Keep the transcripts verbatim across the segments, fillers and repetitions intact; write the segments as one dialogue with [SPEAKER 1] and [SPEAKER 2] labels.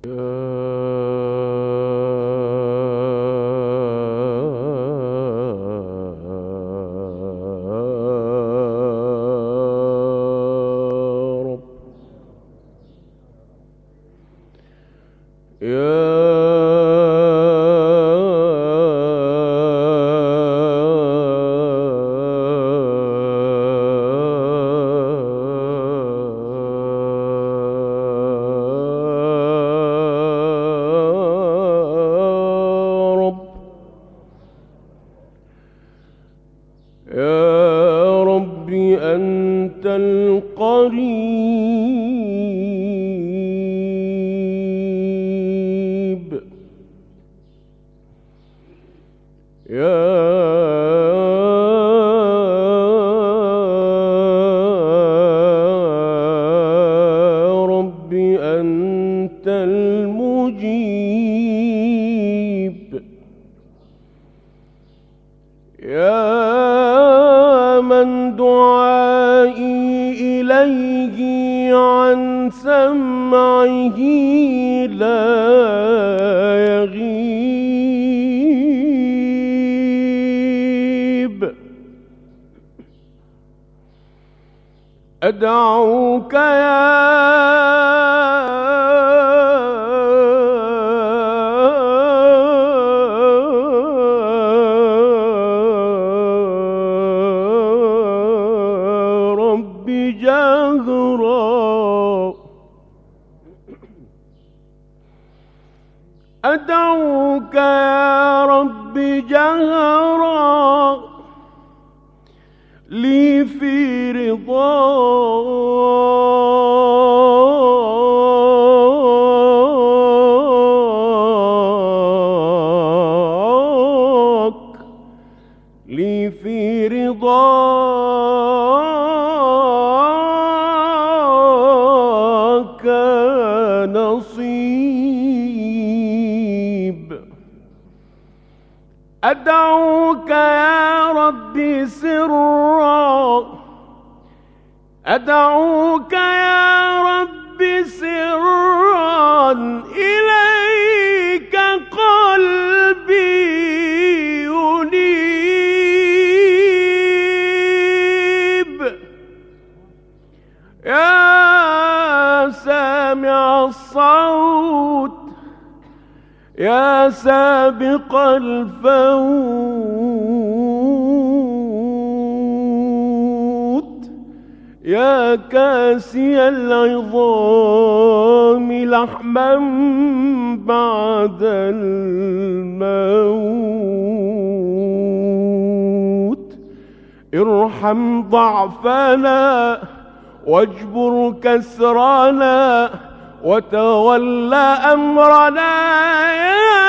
[SPEAKER 1] يا رب أنت القريب، يا رب أنت المجيب، يا من دعائي إليه عن سمعه لا يغيب. أدعوك يا جهرا، أدعوك يا رب جهرا لي في رضاك، لي في رضاك نصيب. أدعوك يا ربي سرا، أدعوك يا ربي سرا إليك قلبي ينيب. يا سامع الصوت، يا سابق الفوت، يا كاسي العظام لحما بعد الموت، ارحم ضعفنا واجبر كسرنا وتولى أمرنا يا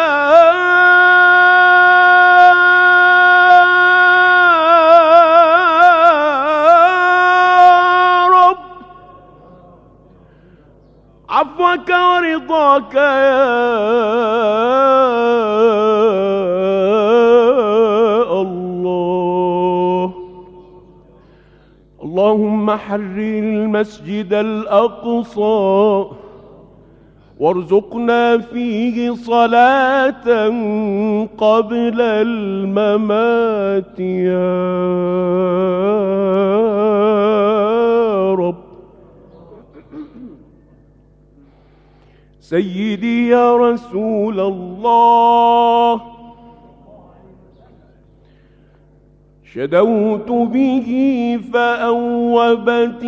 [SPEAKER 1] رب. عفوك ورضاك يا الله. اللهم حرر المسجد الأقصى وارزقنا فيه صلاة قبل الممات يا رب. سيدي يا رسول الله، شدوت به فأوبت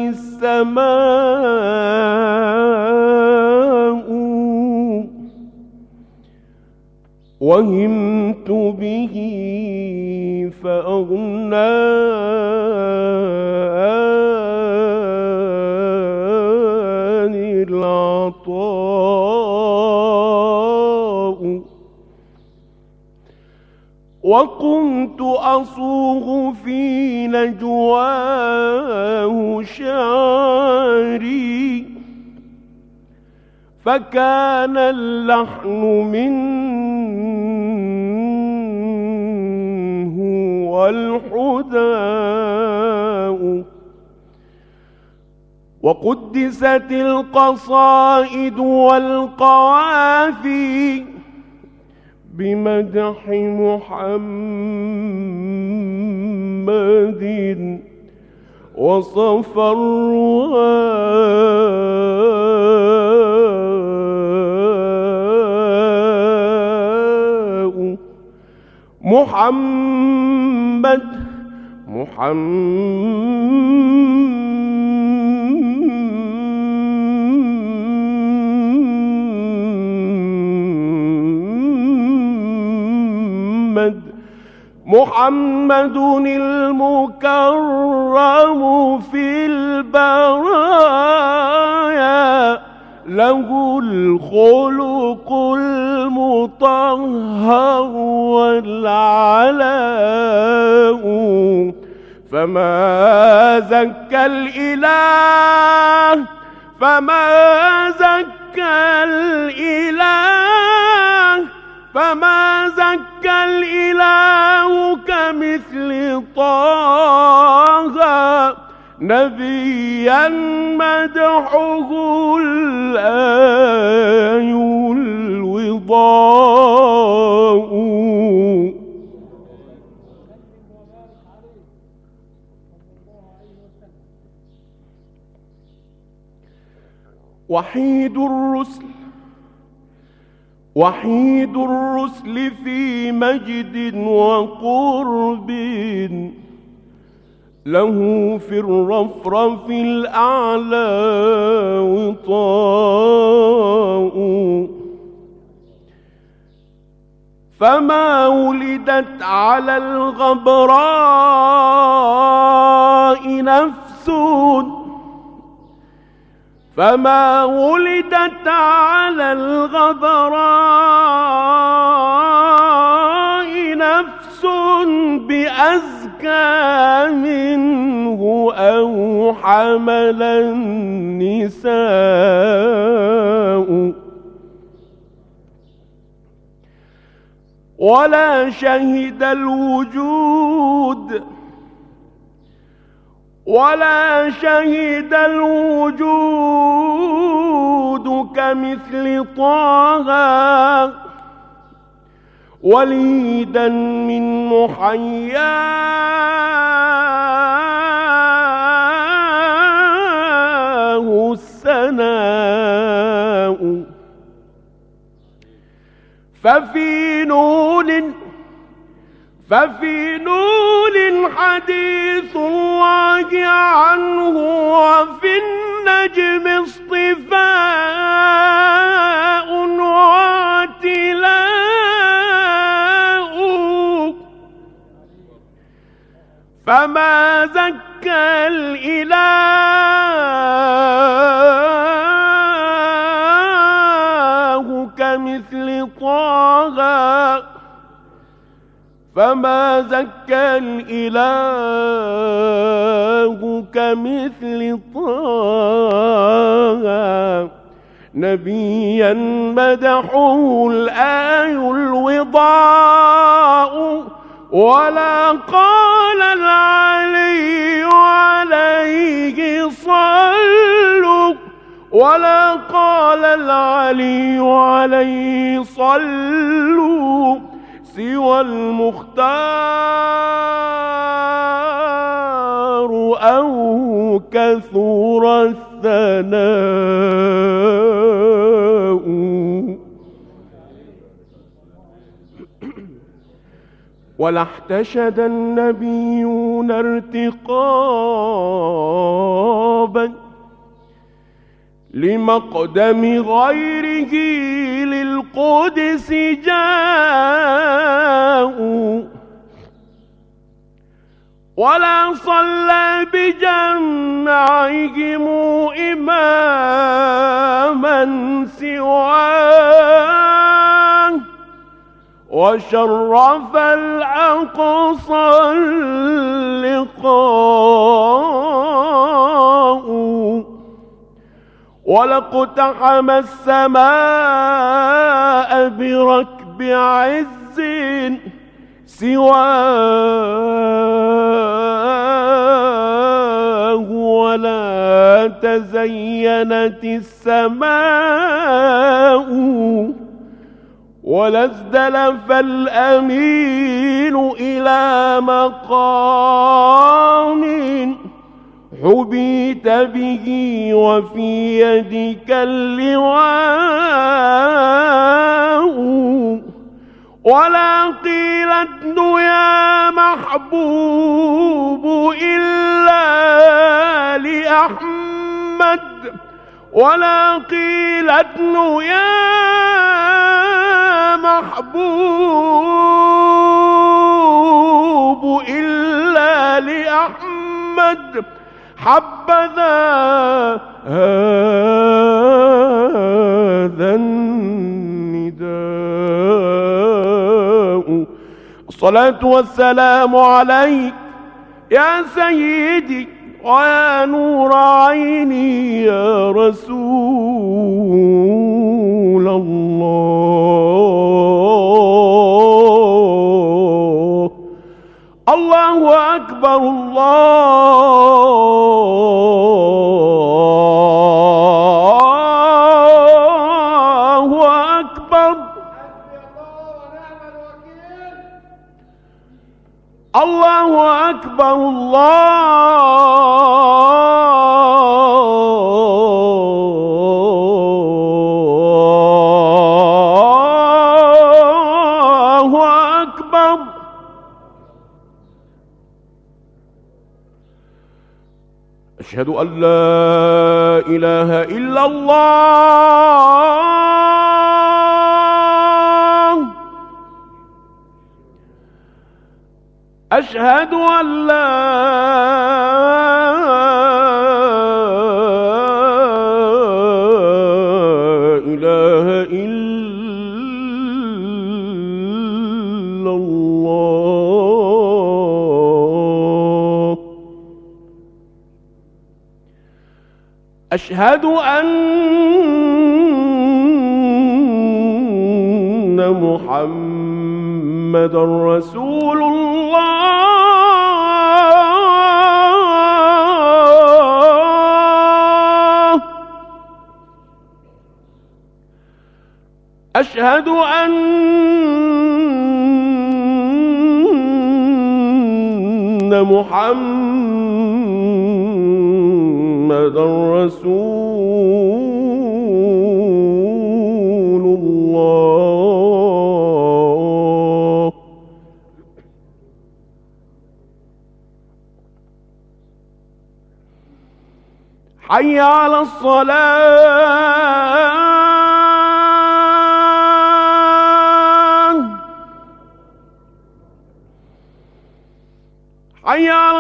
[SPEAKER 1] السماء، وهمت به فأغناني العطاء، وقمت أصوغ في نجواه شعري، فكان اللحن منه والحداء، وقدست القصائد والقوافي بمدح محمد وصف الرواء محمد محمد محمد المكرم في البرايا له الخلق المطهر والعلاء فما زكى الإله فما زكى الإله فما زكى الإله كمثل طه نبيا مدحه الآي الوضاء. وحيد الرسل وحيد الرسل في مجد وقرب له في الرفرف الأعلى وطاء فما ولدت على الغبراء نفس فما ولدت على الغبراء نفس بأزكى منه أو حمل النساء ولا شهد الوجود ولا شهد الوجود كمثل طه وليدا من محياه السناء ففي نون ففي نون حديث الله عنه وفي النجم اصطفاء واتلاء فما زكى الإله كمثل طه فما زكى الإله كمثل طه نبيا مدحه الآي الوضاء ولا قال العلي عليه صلوا ولا قال العلي عليه صلوا سوى المختار أو كثر الثناء. ولا احتشد النبيون ارتقابا لمقدم غيره للقدس جاءوا ولا صلى بجمعهم إماما سواه وشرف الأقصى اللقاء ولقتحم السماء بركب عز سواه ولا تزينت السماء ولا ازدلف الأمين إلى مقام حبيت به وفي يدك اللواء ولا قيل ادن يا محبوب إلا لأحمد ولا قيل ادن يا محبوب إلا لأحمد حبذا هذا النداء. الصلاة والسلام عليك يا سيدي ويا نور عيني يا رسول الله. الله أكبر الله أكبر الله أكبر الله أكبر. أشهد أن لا إله إلا الله. أشهد أن لا إله إلا الله. أشهد أن محمد رسول الله. أشهد أن محمد رسول الله. حي على الصلاة. حي على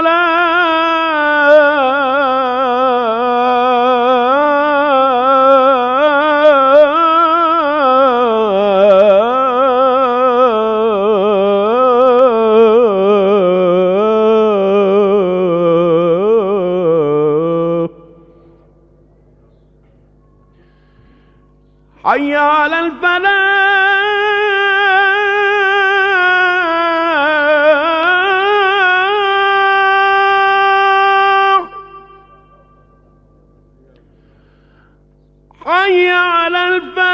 [SPEAKER 1] الصلاة. حي على الفلاح. حي على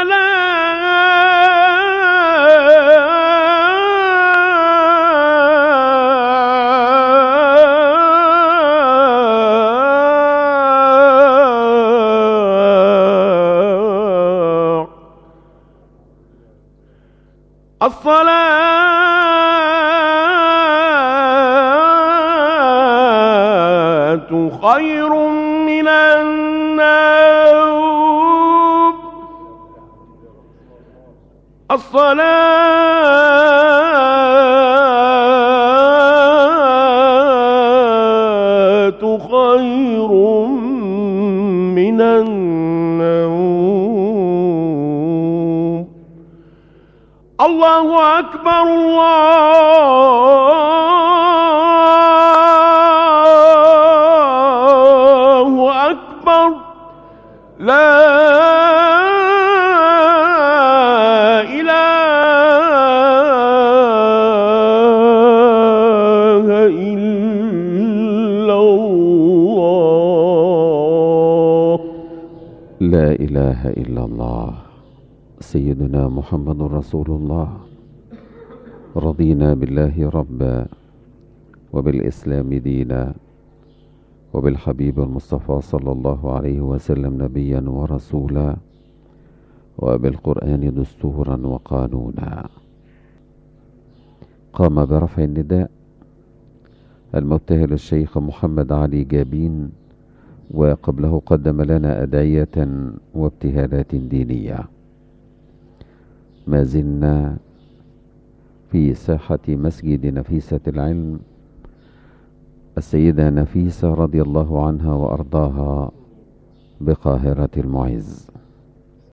[SPEAKER 1] الفلاح. الصلاة خير من النوم. الصلاة خير من النوم. الله أكبر الله أكبر. لا إله إلا الله.
[SPEAKER 2] لا إله إلا الله سيدنا محمد رسول الله. رضينا بالله ربا وبالإسلام دينا وبالحبيب المصطفى صلى الله عليه وسلم نبيا ورسولا وبالقرآن دستورا وقانونا. قام برفع النداء المبتهل الشيخ محمد علي جابين، وقبله قدم لنا أدعية وابتهالات دينية. ما زلنا في ساحة مسجد نفيسة العلم، السيدة نفيسة رضي الله عنها وأرضاها بقاهرة المعز.